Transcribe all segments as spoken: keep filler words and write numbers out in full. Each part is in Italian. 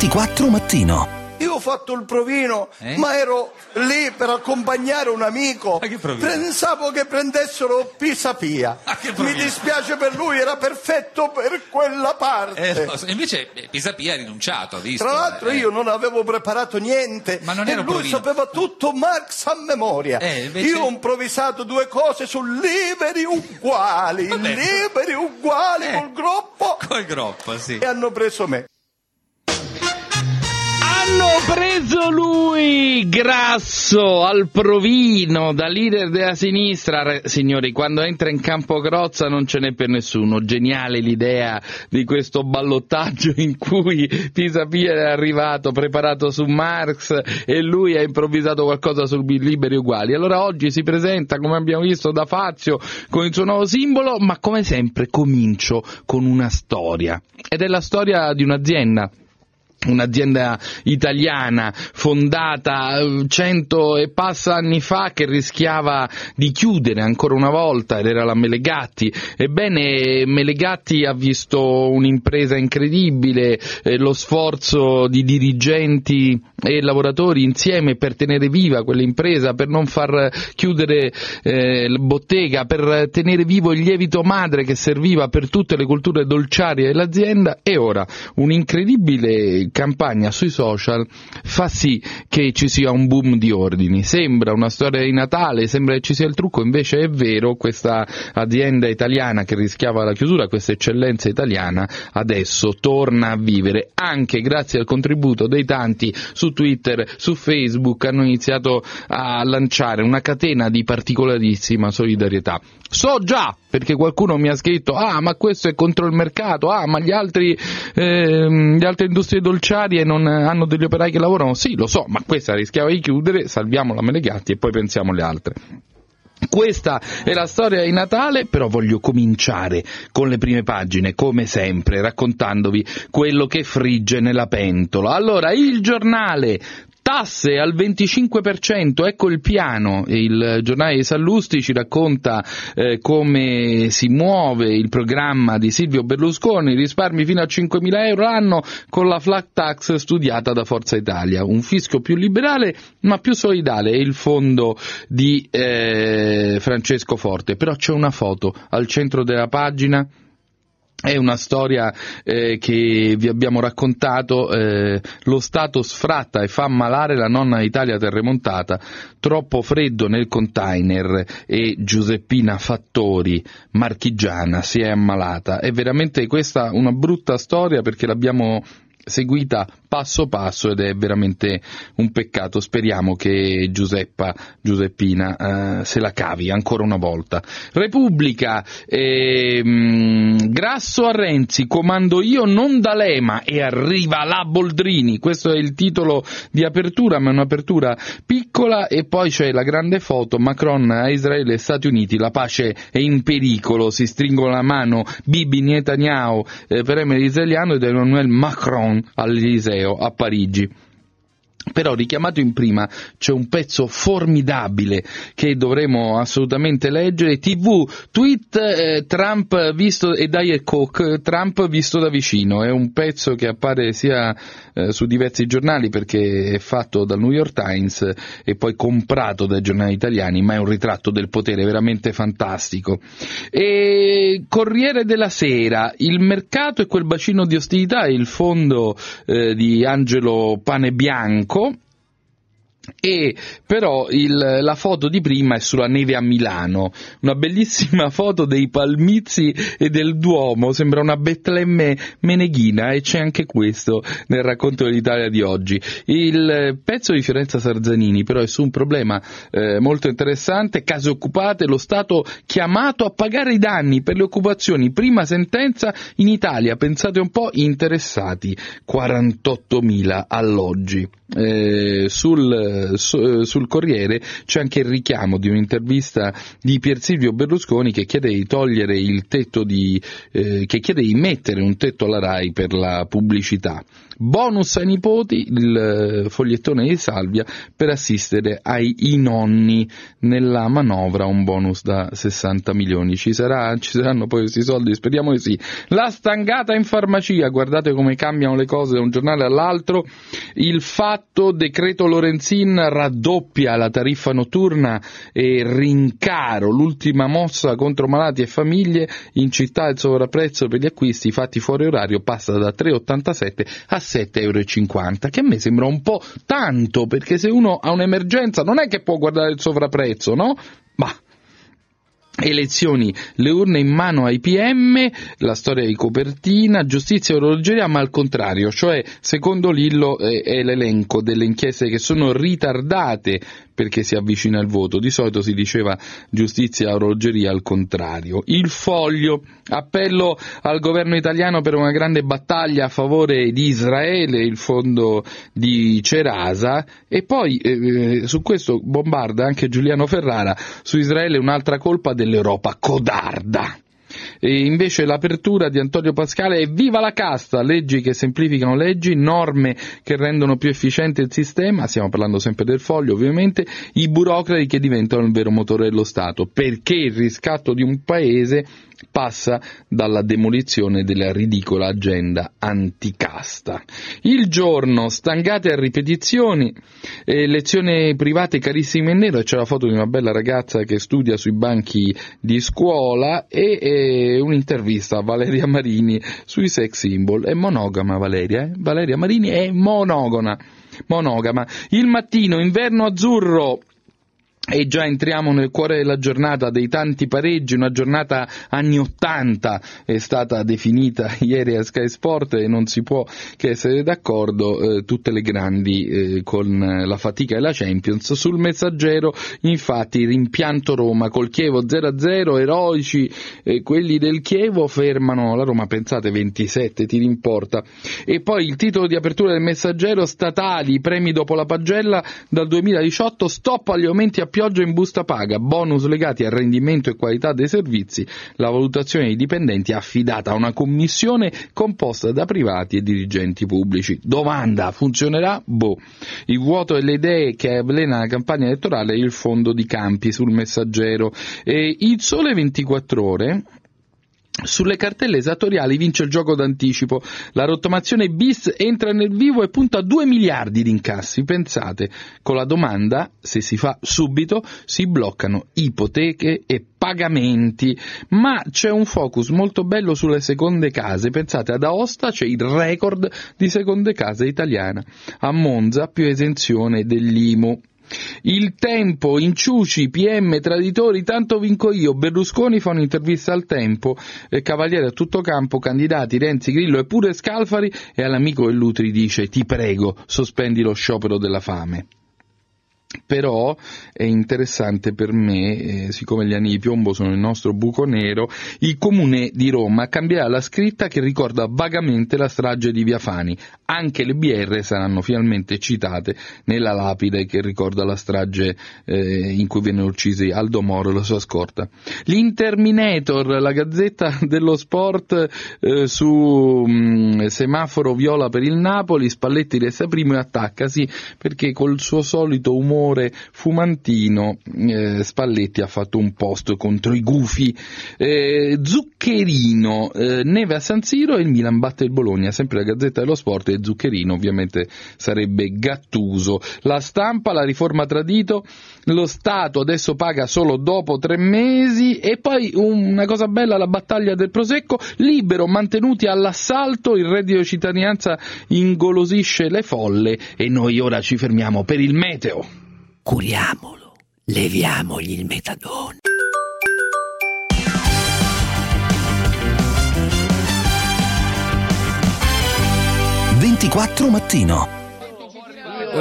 ventiquattro mattino. Io ho fatto il provino, eh? ma ero lì per accompagnare un amico. Ma che provino? Pensavo che prendessero Pisapia. Mi dispiace per lui, era perfetto per quella parte. Eh, no, invece Pisapia ha rinunciato, ha visto. Tra l'altro eh. io non avevo preparato niente. Ma non e era un lui provino. sapeva tutto Marx a memoria. Eh, invece... Io ho improvvisato due cose su liberi uguali. Liberi uguali eh. col groppo. Col groppo, sì. E hanno preso me. Hanno preso lui, Grasso, al provino, da leader della sinistra. Signori, quando entra in campo Crozza non ce n'è per nessuno. Geniale l'idea di questo ballottaggio in cui Pisapia è arrivato preparato su Marx e lui ha improvvisato qualcosa su liberi uguali. Allora oggi si presenta, come abbiamo visto, da Fazio con il suo nuovo simbolo, ma come sempre comincio con una storia. Ed è la storia di un'azienda. Un'azienda italiana fondata cento e passa anni fa che rischiava di chiudere ancora una volta, ed era la Melegatti. Ebbene, Melegatti ha visto un'impresa incredibile, eh, lo sforzo di dirigenti e lavoratori insieme per tenere viva quell'impresa, per non far chiudere eh, la bottega, per tenere vivo il lievito madre che serviva per tutte le culture dolciarie dell'azienda, e ora un'incredibile campagna sui social fa sì che ci sia un boom di ordini. Sembra una storia di Natale, sembra che ci sia il trucco, invece è vero. Questa azienda italiana che rischiava la chiusura, questa eccellenza italiana, adesso torna a vivere, anche grazie al contributo dei tanti su Twitter, su Facebook. Hanno iniziato a lanciare una catena di particolarissima solidarietà. So già, perché qualcuno mi ha scritto: ah, ma questo è contro il mercato, ah, ma gli altri eh, le altre industrie dolciarie non hanno degli operai che lavorano. Sì, lo so, ma questa rischiava di chiudere, salviamo la Melegatti e poi pensiamo alle altre. Questa è la storia di Natale, però voglio cominciare con le prime pagine, come sempre, raccontandovi quello che frigge nella pentola. Allora, Il Giornale: tasse al venticinque per cento, ecco il piano. Il giornale di Sallusti ci racconta eh, come si muove il programma di Silvio Berlusconi, risparmi fino a cinquemila euro l'anno con la flat tax studiata da Forza Italia, un fisco più liberale ma più solidale, è il fondo di eh, Francesco Forte. Però c'è una foto al centro della pagina. È una storia eh, che vi abbiamo raccontato, eh, lo Stato sfratta e fa ammalare la nonna d'Italia terremontata, troppo freddo nel container e Giuseppina Fattori, marchigiana, si è ammalata. È veramente questa una brutta storia, perché l'abbiamo seguita passo passo ed è veramente un peccato. Speriamo che Giuseppa, Giuseppina eh, se la cavi ancora una volta. Repubblica: ehm, Grasso a Renzi, comando io, non D'Alema, e arriva la Boldrini. Questo è il titolo di apertura, ma è un'apertura piccola, e poi c'è la grande foto: Macron a Israele e Stati Uniti, la pace è in pericolo, si stringono la mano Bibi, Netanyahu, eh, premier israeliano, ed Emmanuel Macron all'Eliseo a Parigi. Però richiamato in prima c'è un pezzo formidabile che dovremo assolutamente leggere. tivù, tweet eh, Trump visto e Diet Coke, Trump visto da vicino. È un pezzo che appare sia eh, su diversi giornali, perché è fatto dal New York Times e poi comprato dai giornali italiani, ma è un ritratto del potere veramente fantastico. E Corriere della Sera: il mercato e quel bacino di ostilità, il fondo eh, di Angelo Panebianco. E però il, la foto di prima è sulla neve a Milano, una bellissima foto dei palmizi e del Duomo, sembra una Betlemme meneghina, e c'è anche questo nel racconto dell'Italia di oggi. Il pezzo di Fiorenza Sarzanini però è su un problema eh, molto interessante: case occupate, lo Stato chiamato a pagare i danni per le occupazioni, prima sentenza in Italia, pensate un po', interessati quarantottomila alloggi. Eh, sul, su, sul Corriere c'è anche il richiamo di un'intervista di Pier Silvio Berlusconi che chiede di togliere il tetto di eh, che chiede di mettere un tetto alla RAI per la pubblicità. Bonus ai nipoti, il fogliettone di Salvia per assistere ai i nonni nella manovra, un bonus da sessanta milioni. Ci sarà, ci saranno poi questi soldi? Speriamo di sì. La stangata in farmacia, guardate come cambiano le cose da un giornale all'altro. Il Fatto, decreto Lorenzin, raddoppia la tariffa notturna e rincaro, l'ultima mossa contro malati e famiglie. In città il sovrapprezzo per gli acquisti fatti fuori orario passa da tre virgola ottantasette a sette virgola cinquanta euro, che a me sembra un po' tanto, perché se uno ha un'emergenza non è che può guardare il sovrapprezzo, no? Bah. Elezioni, le urne in mano ai P M, la storia di copertina, giustizia e orologeria, ma al contrario, cioè secondo Lillo è, è l'elenco delle inchieste che sono ritardate perché si avvicina il voto. Di solito si diceva giustizia e orologeria, al contrario. Il Foglio, appello al governo italiano per una grande battaglia a favore di Israele, il fondo di Cerasa, e poi eh, su questo bombarda anche Giuliano Ferrara, su Israele un'altra colpa dell'Europa codarda. E invece l'apertura di Antonio Pascale è viva la casta, leggi che semplificano leggi, norme che rendono più efficiente il sistema, stiamo parlando sempre del Foglio ovviamente, i burocrati che diventano il vero motore dello Stato, perché il riscatto di un paese passa dalla demolizione della ridicola agenda anticasta. Il Giorno, stangate a ripetizioni, eh, lezioni private carissime in nero, e c'è la foto di una bella ragazza che studia sui banchi di scuola, e eh, un'intervista a Valeria Marini sui sex symbol. È monogama Valeria, eh? Valeria Marini è monogama. monogama. Il Mattino, inverno azzurro. E già entriamo nel cuore della giornata, dei tanti pareggi, una giornata anni ottanta è stata definita ieri a Sky Sport, e non si può che essere d'accordo, eh, tutte le grandi eh, con la fatica e la Champions. Sul Messaggero infatti rimpianto Roma col Chievo zero a zero, eroici eh, quelli del Chievo, fermano la Roma, pensate, ventisette tiri in porta. E poi il titolo di apertura del Messaggero, statali, premi dopo la pagella dal duemiladiciotto, stop agli aumenti a pioggia in busta paga, bonus legati al rendimento e qualità dei servizi, la valutazione dei dipendenti affidata a una commissione composta da privati e dirigenti pubblici. Domanda, funzionerà? Boh. Il vuoto delle idee che avvelena la campagna elettorale, il fondo di Campi sul Messaggero. E il Sole ventiquattro Ore, sulle cartelle esattoriali vince il gioco d'anticipo, la rottamazione bis entra nel vivo e punta a due miliardi di incassi. Pensate, con la domanda, se si fa subito, si bloccano ipoteche e pagamenti, ma c'è un focus molto bello sulle seconde case. Pensate, ad Aosta c'è il record di seconde case italiane, a Monza più esenzione dell'I M U. Il Tempo, inciuci, P M, traditori, tanto vinco io. Berlusconi fa un'intervista al Tempo, eh, Cavaliere a tutto campo, candidati Renzi, Grillo e pure Scalfari, e all'amico Ellutri dice: ti prego, sospendi lo sciopero della fame. Però è interessante per me, eh, siccome gli anni di piombo sono il nostro buco nero, il Comune di Roma cambierà la scritta che ricorda vagamente la strage di Via Fani. Anche le B R saranno finalmente citate nella lapide che ricorda la strage eh, in cui vennero uccisi Aldo Moro e la sua scorta. L'Interminator, la Gazzetta dello Sport, eh, su mh, semaforo viola per il Napoli, Spalletti resta primo e attaccasi perché col suo solito umore fumantino eh, Spalletti ha fatto un post contro i gufi. eh, Zuccherino, eh, neve a San Siro e il Milan batte il Bologna, sempre la Gazzetta dello Sport, e Zuccherino ovviamente sarebbe Gattuso. La Stampa, la riforma tradito, lo Stato adesso paga solo dopo tre mesi, e poi una cosa bella, la battaglia del Prosecco, Libero, mantenuti all'assalto, il reddito di cittadinanza ingolosisce le folle, e noi ora ci fermiamo per il meteo. Curiamolo, leviamogli il metadone. ventiquattro mattino.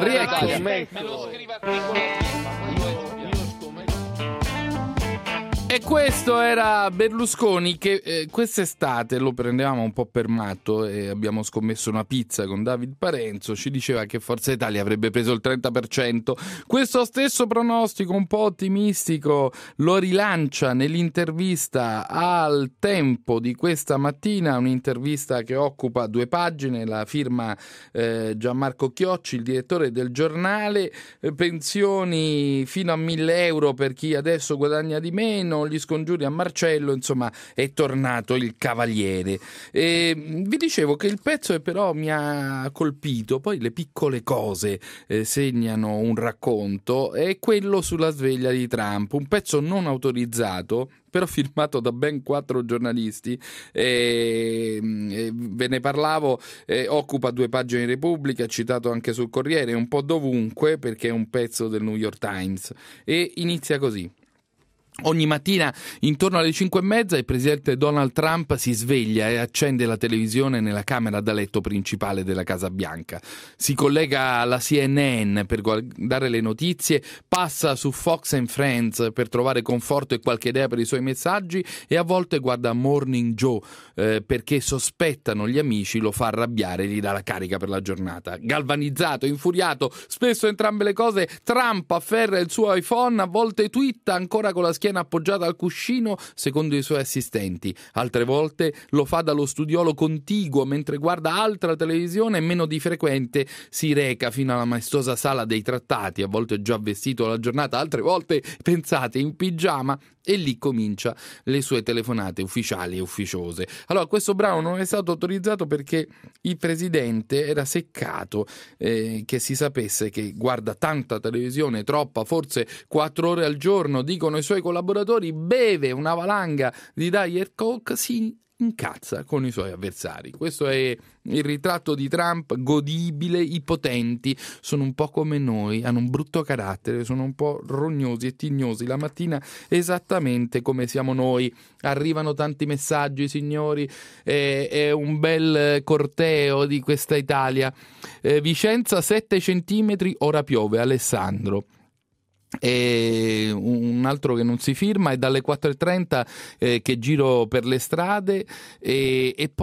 Rieccoci. E questo era Berlusconi che eh, quest'estate lo prendevamo un po' per matto e abbiamo scommesso una pizza con David Parenzo, ci diceva che Forza Italia avrebbe preso il trenta per cento. Questo stesso pronostico un po' ottimistico lo rilancia nell'intervista al Tempo di questa mattina, un'intervista che occupa due pagine, la firma eh, Gianmarco Chiocci, il direttore del giornale. eh, pensioni fino a mille euro per chi adesso guadagna di meno, gli scongiuri a Marcello, insomma è tornato il cavaliere. E vi dicevo che il pezzo però mi ha colpito, poi le piccole cose eh, segnano un racconto, è quello sulla sveglia di Trump, un pezzo non autorizzato però firmato da ben quattro giornalisti, e, e ve ne parlavo, e occupa due pagine di Repubblica, citato anche sul Corriere, un po' dovunque perché è un pezzo del New York Times, e inizia così. Ogni mattina intorno alle cinque e mezza il presidente Donald Trump si sveglia e accende la televisione nella camera da letto principale della Casa Bianca. Si collega alla C N N per guardare le notizie, passa su Fox and Friends per trovare conforto e qualche idea per i suoi messaggi e a volte guarda Morning Joe eh, perché sospettano gli amici lo fa arrabbiare e gli dà la carica per la giornata. Galvanizzato, infuriato, spesso entrambe le cose, Trump afferra il suo iPhone, a volte twitta ancora con la schiena appoggiata al cuscino secondo i suoi assistenti, altre volte lo fa dallo studiolo contiguo mentre guarda altra televisione e meno di frequente si reca fino alla maestosa sala dei trattati, a volte già vestito alla giornata, altre volte, pensate, in pigiama, e lì comincia le sue telefonate ufficiali e ufficiose. Allora, questo brano non è stato autorizzato perché il presidente era seccato eh, che si sapesse che guarda tanta televisione, troppa, forse quattro ore al giorno, dicono i suoi collaboratori, beve una valanga di Diet Coke, si incazza con i suoi avversari. Questo è il ritratto di Trump, godibile. I potenti sono un po' come noi, hanno un brutto carattere, sono un po' rognosi e tignosi la mattina, esattamente come siamo noi. Arrivano tanti messaggi, signori, è, è un bel corteo di questa Italia. eh, Vicenza sette centimetri, ora piove, Alessandro. E un altro che non si firma, è dalle quattro e trenta eh, che giro per le strade, e, e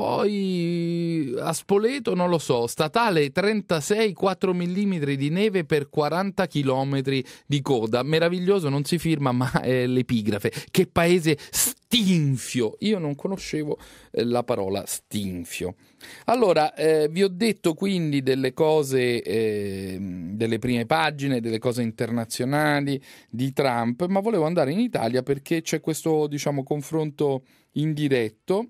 poi a Spoleto non lo so, statale trentasei, quattro millimetri di neve per quaranta chilometri di coda, meraviglioso, non si firma ma è l'epigrafe. Che paese stinfio, io non conoscevo eh, la parola stinfio. Allora, eh, vi ho detto quindi delle cose, eh, delle prime pagine, delle cose internazionali di Trump, ma volevo andare in Italia perché c'è questo, diciamo, confronto indiretto.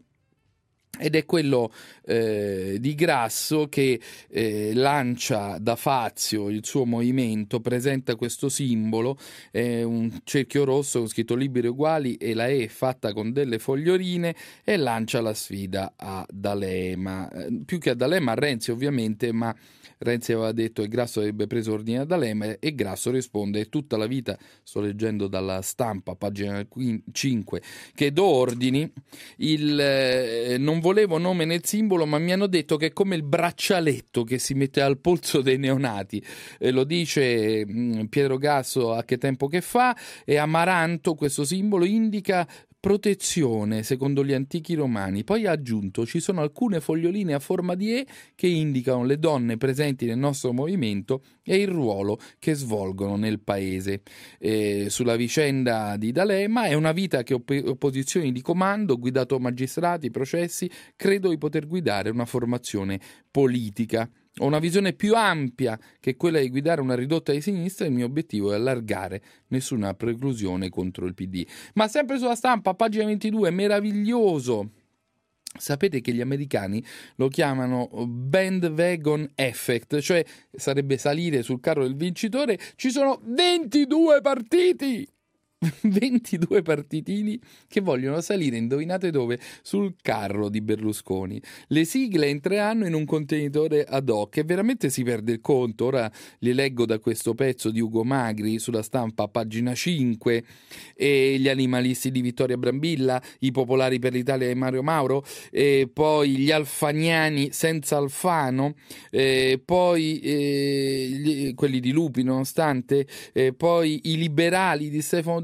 Ed è quello eh, di Grasso che eh, lancia da Fazio il suo movimento, presenta questo simbolo, è un cerchio rosso con scritto liberi e uguali e la E fatta con delle foglioline, e lancia la sfida a D'Alema, eh, più che a D'Alema, a Renzi ovviamente, ma Renzi aveva detto che Grasso avrebbe preso ordine da D'Alema, e Grasso risponde: tutta la vita, sto leggendo dalla Stampa, pagina cinque, che do ordini, il, eh, non volevo nome nel simbolo, ma mi hanno detto che è come il braccialetto che si mette al polso dei neonati, eh, lo dice mh, Pietro Grasso a Che tempo che fa, e Amaranto questo simbolo indica protezione secondo gli antichi romani. Poi ha aggiunto: ci sono alcune foglioline a forma di E che indicano le donne presenti nel nostro movimento e il ruolo che svolgono nel paese. Eh, sulla vicenda di D'Alema, è una vita che ho posizioni di comando, ho guidato magistrati, processi, credo di poter guidare una formazione politica. Ho una visione più ampia che quella di guidare una ridotta di sinistra, e il mio obiettivo è allargare nessuna preclusione contro il P D. Ma sempre sulla Stampa, pagina ventidue, meraviglioso. Sapete che gli americani lo chiamano bandwagon effect, cioè sarebbe salire sul carro del vincitore. Ci sono ventidue partiti! ventidue partitini che vogliono salire, indovinate dove? Sul carro di Berlusconi. Le sigle entreranno in un contenitore ad hoc e veramente si perde il conto. Ora li leggo da questo pezzo di Ugo Magri sulla Stampa, pagina cinque, e gli animalisti di Vittoria Brambilla, i popolari per l'Italia di Mario Mauro, e poi gli alfaniani senza Alfano, e poi eh, gli, quelli di Lupi nonostante, e poi i liberali di Stefano De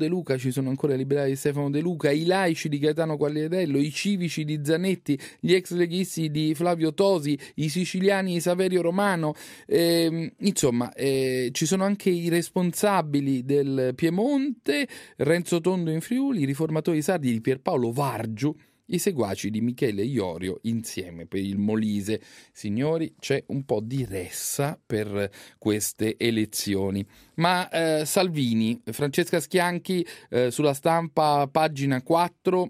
De Luca, ci sono ancora i liberali di Stefano De Luca, i laici di Gaetano Quagliarello, i civici di Zanetti, gli ex leghisti di Flavio Tosi, i siciliani di Saverio Romano, eh, insomma eh, ci sono anche i responsabili del Piemonte, Renzo Tondo in Friuli, i riformatori sardi di Pierpaolo Vargiu, i seguaci di Michele Iorio insieme per il Molise. Signori, c'è un po' di ressa per queste elezioni. Ma eh, Salvini, Francesca Schianchi, eh, sulla Stampa, pagina quattro,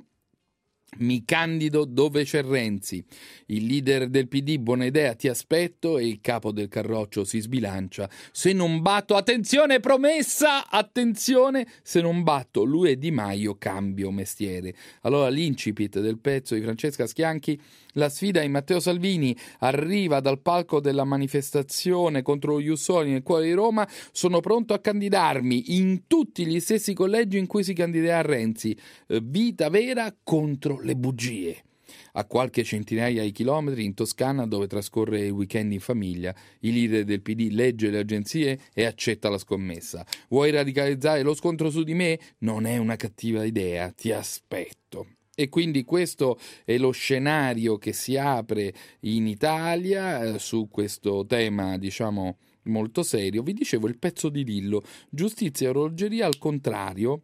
mi candido dove c'è Renzi. Il leader del P D, buona idea, ti aspetto, e il capo del Carroccio si sbilancia. Se non batto, attenzione promessa, attenzione, se non batto lui e Di Maio cambio mestiere. Allora l'incipit del pezzo di Francesca Schianchi: la sfida di Matteo Salvini arriva dal palco della manifestazione contro lo Ius Soli nel cuore di Roma. Sono pronto a candidarmi in tutti gli stessi collegi in cui si candiderà Renzi. Vita vera contro le bugie. A qualche centinaia di chilometri in Toscana, dove trascorre il weekend in famiglia, il leader del P D legge le agenzie e accetta la scommessa. Vuoi radicalizzare lo scontro su di me? Non è una cattiva idea, ti aspetto. E quindi questo è lo scenario che si apre in Italia eh, su questo tema, diciamo, molto serio. Vi dicevo il pezzo di Lillo, giustizia e orologeria al contrario.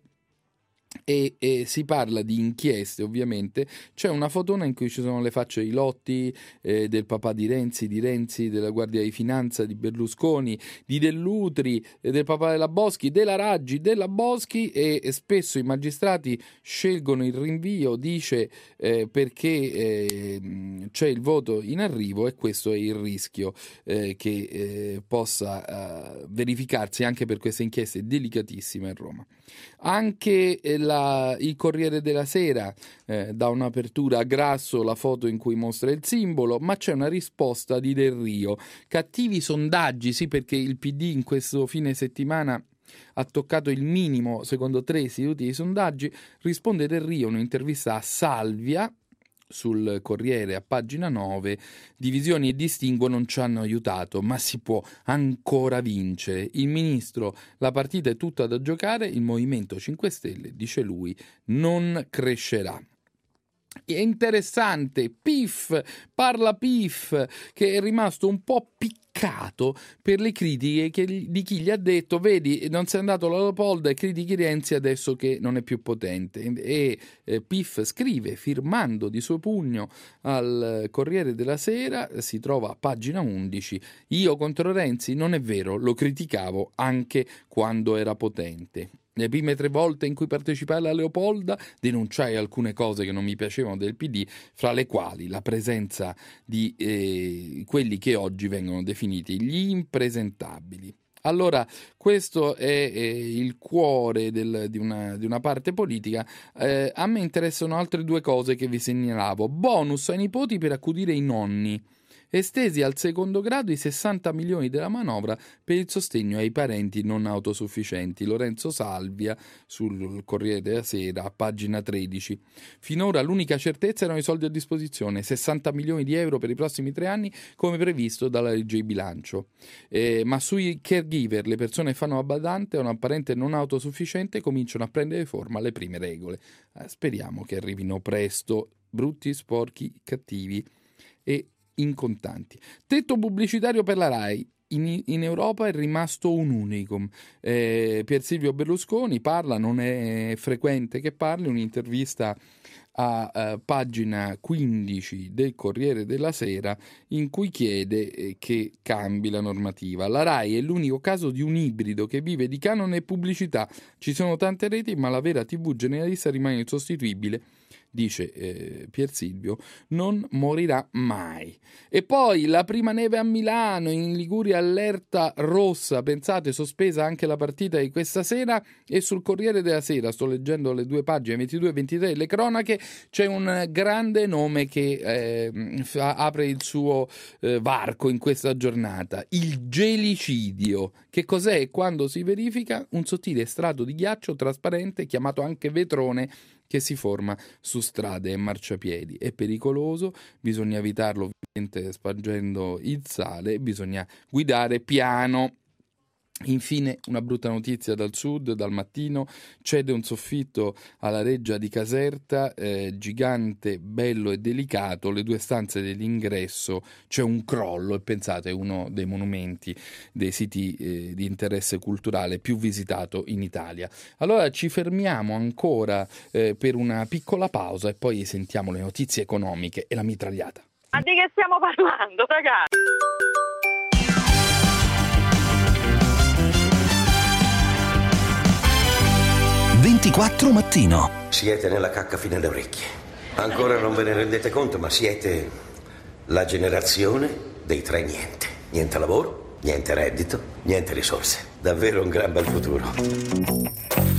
E, e si parla di inchieste, ovviamente. C'è una fotona in cui ci sono le facce di Lotti, eh, del papà di Renzi, di Renzi, della Guardia di Finanza, di Berlusconi, di Dell'Utri, eh, del papà della Boschi, della Raggi, della Boschi, e, e spesso i magistrati scelgono il rinvio, dice eh, perché eh, c'è il voto in arrivo, e questo è il rischio eh, che eh, possa eh, verificarsi anche per queste inchieste delicatissime a Roma. Anche eh, la, il Corriere della Sera eh, dà un'apertura a Grasso, la foto in cui mostra il simbolo, ma c'è una risposta di Del Rio. Cattivi sondaggi, sì, perché il P D in questo fine settimana ha toccato il minimo secondo tre istituti di sondaggi. Risponde Del Rio, un'intervista a Salvia sul Corriere a pagina nove: divisioni e distinguo non ci hanno aiutato, ma si può ancora vincere. Il ministro, la partita è tutta da giocare, il Movimento cinque Stelle, dice lui, non crescerà. È interessante, P I F, parla P I F, che è rimasto un po' piccato per le critiche che, di chi gli ha detto: vedi, non sei andato alla Leopolda e critichi Renzi adesso che non è più potente. E eh, P I F scrive, firmando di suo pugno al Corriere della Sera, si trova a pagina undici: io contro Renzi non è vero, lo criticavo anche quando era potente. Le prime tre volte in cui partecipai alla Leopolda denunciai alcune cose che non mi piacevano del P D, fra le quali la presenza di eh, quelli che oggi vengono definiti gli impresentabili. Allora, questo è eh, il cuore del, di, una, di una parte politica. Eh, a me interessano altre due cose che vi segnalavo. Bonus ai nipoti per accudire i nonni. Estesi al secondo grado i sessanta milioni della manovra per il sostegno ai parenti non autosufficienti. Lorenzo Salvia sul Corriere della Sera, pagina tredici. Finora l'unica certezza erano i soldi a disposizione, sessanta milioni di euro per i prossimi tre anni come previsto dalla legge di bilancio. Eh, ma sui caregiver, le persone che fanno la badante o un parente non autosufficiente, cominciano a prendere forma le prime regole. Eh, speriamo che arrivino presto, brutti, sporchi, cattivi e in contanti. Tetto pubblicitario per la RAI. In, in Europa è rimasto un unicum. Eh, Pier Silvio Berlusconi parla, non è frequente che parli, un'intervista a uh, pagina quindici del Corriere della Sera in cui chiede eh, che cambi la normativa. La RAI è l'unico caso di un ibrido che vive di canone e pubblicità. Ci sono tante reti, ma la vera tivù generalista rimane insostituibile, dice eh, Pier Silvio, non morirà mai. E poi la prima neve a Milano, in Liguria allerta rossa, pensate, sospesa anche la partita di questa sera. E sul Corriere della Sera, sto leggendo le due pagine ventidue e ventitré, le cronache, c'è un grande nome che eh, fa, apre il suo eh, varco in questa giornata: il gelicidio. Che cos'è e quando si verifica? Un sottile strato di ghiaccio trasparente, chiamato anche vetrone, che si forma su strade e marciapiedi. È pericoloso, bisogna evitarlo ovviamente spargendo il sale, bisogna guidare piano. Infine una brutta notizia dal sud, dal Mattino: cede un soffitto alla reggia di Caserta, eh, gigante, bello e delicato, le due stanze dell'ingresso c'è un crollo, e pensate, è uno dei monumenti, dei siti eh, di interesse culturale più visitato in Italia. Allora ci fermiamo ancora eh, per una piccola pausa e poi sentiamo le notizie economiche e la mitragliata. Ma di che stiamo parlando, ragazzi? ventiquattro Mattino. Siete nella cacca fino alle orecchie. Ancora non ve ne rendete conto, ma siete la generazione dei tre niente. Niente lavoro, niente reddito, niente risorse. Davvero un gran bel futuro.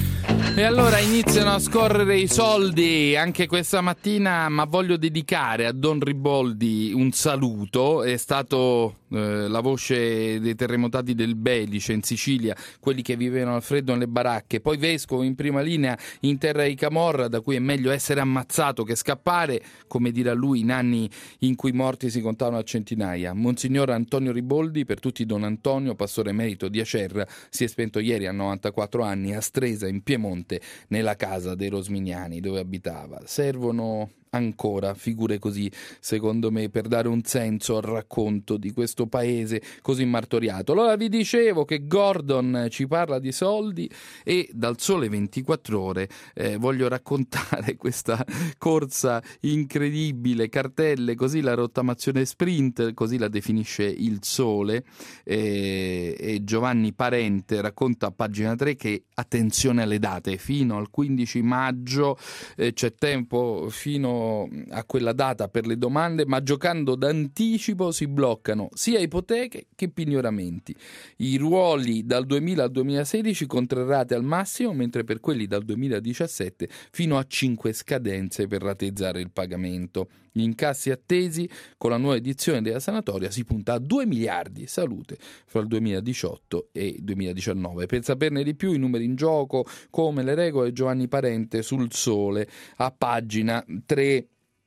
E allora iniziano a scorrere i soldi anche questa mattina, ma voglio dedicare a Don Riboldi un saluto. È stato eh, la voce dei terremotati del Belice in Sicilia, quelli che vivevano al freddo nelle baracche, poi vescovo in prima linea in terra di Camorra, da cui è meglio essere ammazzato che scappare, come dirà lui, in anni in cui i morti si contavano a centinaia. Monsignor Antonio Riboldi, per tutti Don Antonio, pastore emerito di Acerra, si è spento ieri a novantaquattro anni a Stresa, in Piemonte, nella casa dei Rosminiani dove abitava. Servono ancora figure così, secondo me, per dare un senso al racconto di questo paese così martoriato. Allora vi dicevo che Gordon ci parla di soldi e dal Sole ventiquattro Ore eh, voglio raccontare questa corsa incredibile, cartelle, così la rottamazione sprint, così la definisce il Sole, e, e Giovanni Parente racconta a pagina tre che, attenzione alle date, fino al quindici maggio eh, c'è tempo fino a quella data per le domande, ma giocando d'anticipo si bloccano sia ipoteche che pignoramenti. I ruoli dal duemila al duemilasedici contrarrate al massimo, mentre per quelli dal duemiladiciassette fino a cinque scadenze per rateizzare il pagamento. Gli incassi attesi: con la nuova edizione della sanatoria si punta a due miliardi, salute, fra il duemiladiciotto e il duemiladiciannove. Per saperne di più, i numeri in gioco, come le regole, Giovanni Parente sul Sole a pagina tre.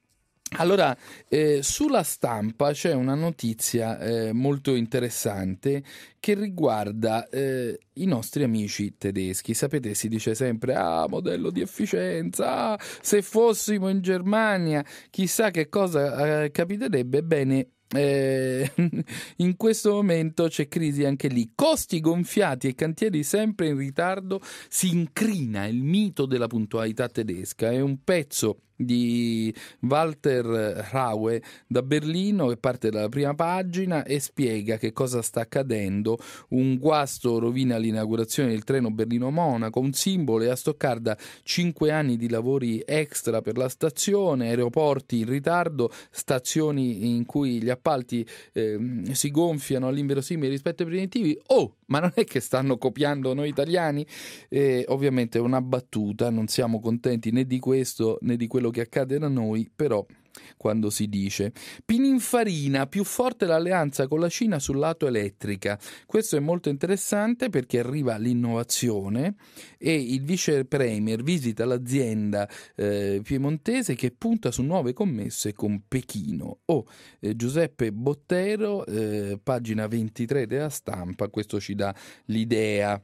Allora, eh, sulla Stampa c'è una notizia eh, molto interessante che riguarda eh, i nostri amici tedeschi. Sapete, si dice sempre, ah, modello di efficienza, ah, se fossimo in Germania chissà che cosa eh, capiterebbe. Bene, Eh, in questo momento c'è crisi anche lì, costi gonfiati e cantieri sempre in ritardo, si incrina il mito della puntualità tedesca. È un pezzo di Walter Raue da Berlino che parte dalla prima pagina e spiega che cosa sta accadendo. Un guasto rovina l'inaugurazione del treno Berlino-Monaco, un simbolo, e a Stoccarda cinque anni di lavori extra per la stazione, aeroporti in ritardo, stazioni in cui gli appalti eh, si gonfiano all'inverosimile rispetto ai preventivi. Oh, ma non è che stanno copiando noi italiani? Eh, ovviamente è una battuta, non siamo contenti né di questo né di quello che accade da noi, però quando si dice Pininfarina, più forte l'alleanza con la Cina sull'auto elettrica. Questo è molto interessante perché arriva l'innovazione e il vice premier visita l'azienda eh, piemontese che punta su nuove commesse con Pechino. Oh, eh, Giuseppe Bottero, eh, pagina ventitré della Stampa, questo ci dà l'idea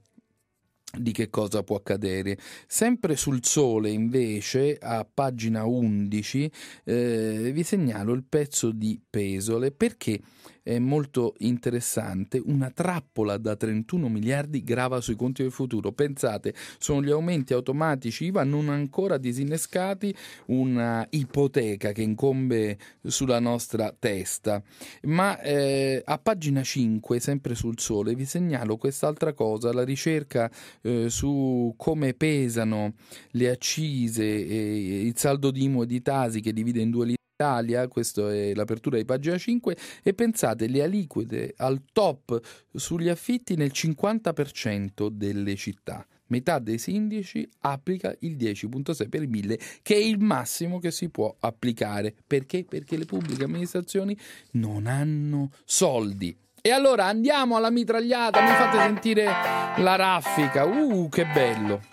di che cosa può accadere. Sempre sul Sole, invece, a pagina undici, eh, vi segnalo il pezzo di Pesole, perché è molto interessante. Una trappola da trentuno miliardi grava sui conti del futuro. Pensate, sono gli aumenti automatici I V A non ancora disinnescati, una ipoteca che incombe sulla nostra testa. Ma eh, a pagina cinque, sempre sul Sole, vi segnalo quest'altra cosa, la ricerca eh, su come pesano le accise e il saldo di I M U e di Tasi che divide in due l'Italia. Questa è l'apertura di pagina cinque, e pensate, le aliquote al top sugli affitti nel cinquanta per cento delle città. Metà dei sindaci applica il dieci virgola sei per mille, che è il massimo che si può applicare. Perché? Perché le pubbliche amministrazioni non hanno soldi. E allora andiamo alla mitragliata, mi fate sentire la raffica, uh che bello!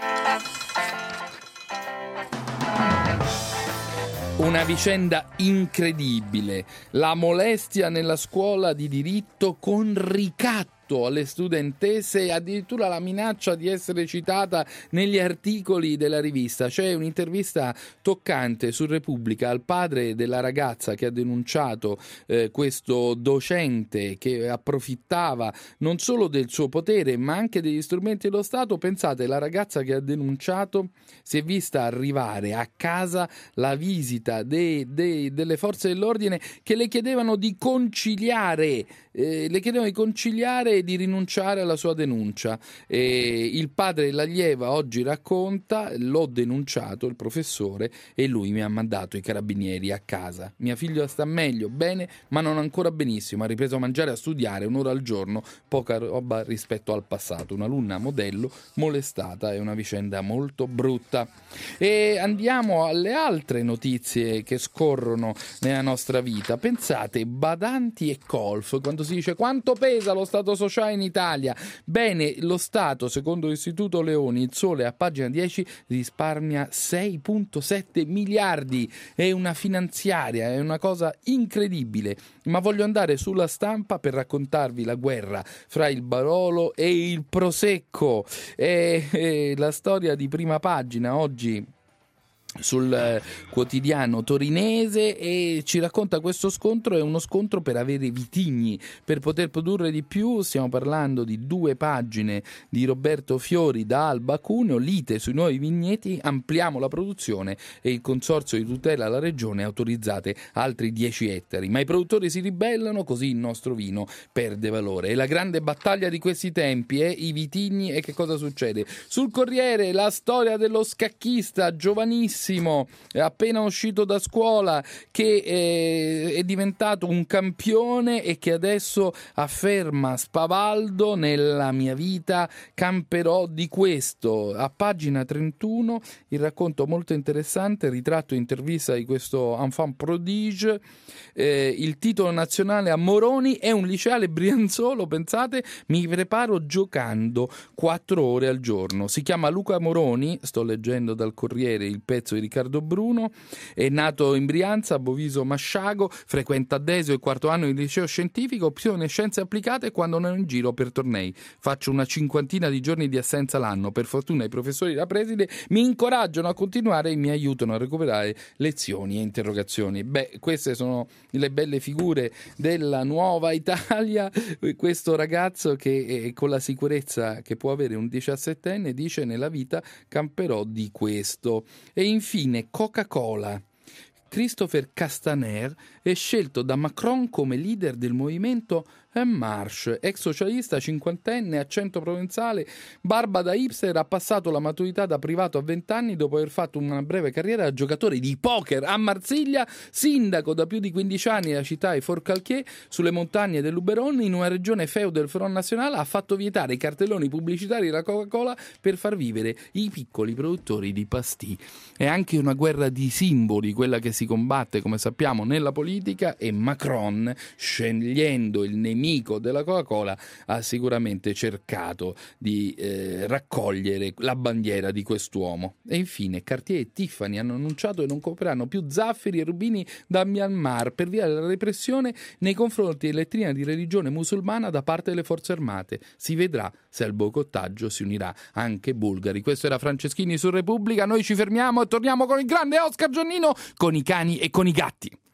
Una vicenda incredibile, la molestia nella scuola di diritto con ricatto. tutto alle studentesse, addirittura la minaccia di essere citata negli articoli della rivista. C'è un'intervista toccante su Repubblica al padre della ragazza che ha denunciato eh, questo docente che approfittava non solo del suo potere ma anche degli strumenti dello Stato. Pensate, la ragazza che ha denunciato si è vista arrivare a casa la visita dei, dei, delle forze dell'ordine che le chiedevano di conciliare eh, le chiedevano di conciliare e di rinunciare alla sua denuncia. E il padre dell'allieva oggi racconta: l'ho denunciato, il professore, e lui mi ha mandato i carabinieri a casa. Mia figlia sta meglio, bene, ma non ancora benissimo, ha ripreso a mangiare e a studiare un'ora al giorno, poca roba rispetto al passato. Un'alunna modello molestata, è una vicenda molto brutta. E andiamo alle altre notizie che scorrono nella nostra vita. Pensate, badanti e colf, quando si dice quanto pesa lo Stato sociale in Italia, bene, lo Stato, secondo l'Istituto Leoni, il Sole a pagina dieci, risparmia sei virgola sette miliardi. È una finanziaria, è una cosa incredibile. Ma voglio andare sulla Stampa per raccontarvi la guerra fra il Barolo e il Prosecco. È, è la storia di prima pagina oggi sul eh, quotidiano torinese, e ci racconta questo scontro. È uno scontro per avere vitigni, per poter produrre di più. Stiamo parlando di due pagine di Roberto Fiori da Alba Cuneo, lite sui nuovi vigneti, ampliamo la produzione e il consorzio di tutela alla regione autorizzate altri dieci ettari, ma i produttori si ribellano, così il nostro vino perde valore. È la grande battaglia di questi tempi, eh? I vitigni. E che cosa succede? Sul Corriere la storia dello scacchista giovanissimo appena uscito da scuola che eh, è diventato un campione e che adesso afferma spavaldo: nella mia vita camperò di questo. A pagina trentuno il racconto molto interessante, ritratto e intervista di questo enfant prodige. Eh, il titolo nazionale a Moroni è un liceale brianzolo, pensate, mi preparo giocando quattro ore al giorno. Si chiama Luca Moroni, sto leggendo dal Corriere il pezzo di Riccardo Bruno, è nato in Brianza, a Boviso Masciago, frequenta Desio il quarto anno di liceo scientifico, opzione scienze applicate quando non è in giro per tornei. Faccio una cinquantina di giorni di assenza l'anno, per fortuna i professori da preside mi incoraggiano a continuare e mi aiutano a recuperare lezioni e interrogazioni. Beh, queste sono le belle figure della nuova Italia. Questo ragazzo che eh, con la sicurezza che può avere un diciassettenne dice: nella vita camperò di questo. E infine Coca-Cola. Christopher Castaner è scelto da Macron come leader del movimento En Marche, ex socialista cinquantenne, accento provenzale, barba da hipster, ha passato la maturità da privato a vent'anni dopo aver fatto una breve carriera da giocatore di poker a Marsiglia, sindaco da più di quindici anni della città di Forcalquier, sulle montagne del Luberon, in una regione feudo del Front National. Ha fatto vietare i cartelloni pubblicitari della Coca-Cola per far vivere i piccoli produttori di pastì. È anche una guerra di simboli quella che si combatte, come sappiamo, nella politica, e Macron, scegliendo il nemico della Coca-Cola, ha sicuramente cercato di eh, raccogliere la bandiera di quest'uomo. E infine Cartier e Tiffany hanno annunciato che non compreranno più zafferi e rubini da Myanmar per via della repressione nei confronti dell'etnia di religione musulmana da parte delle forze armate. Si vedrà se al boicottaggio si unirà anche Bulgari. Questo era Franceschini su Repubblica. Noi ci fermiamo e torniamo con il grande Oscar Giannino, con i cani e con i gatti.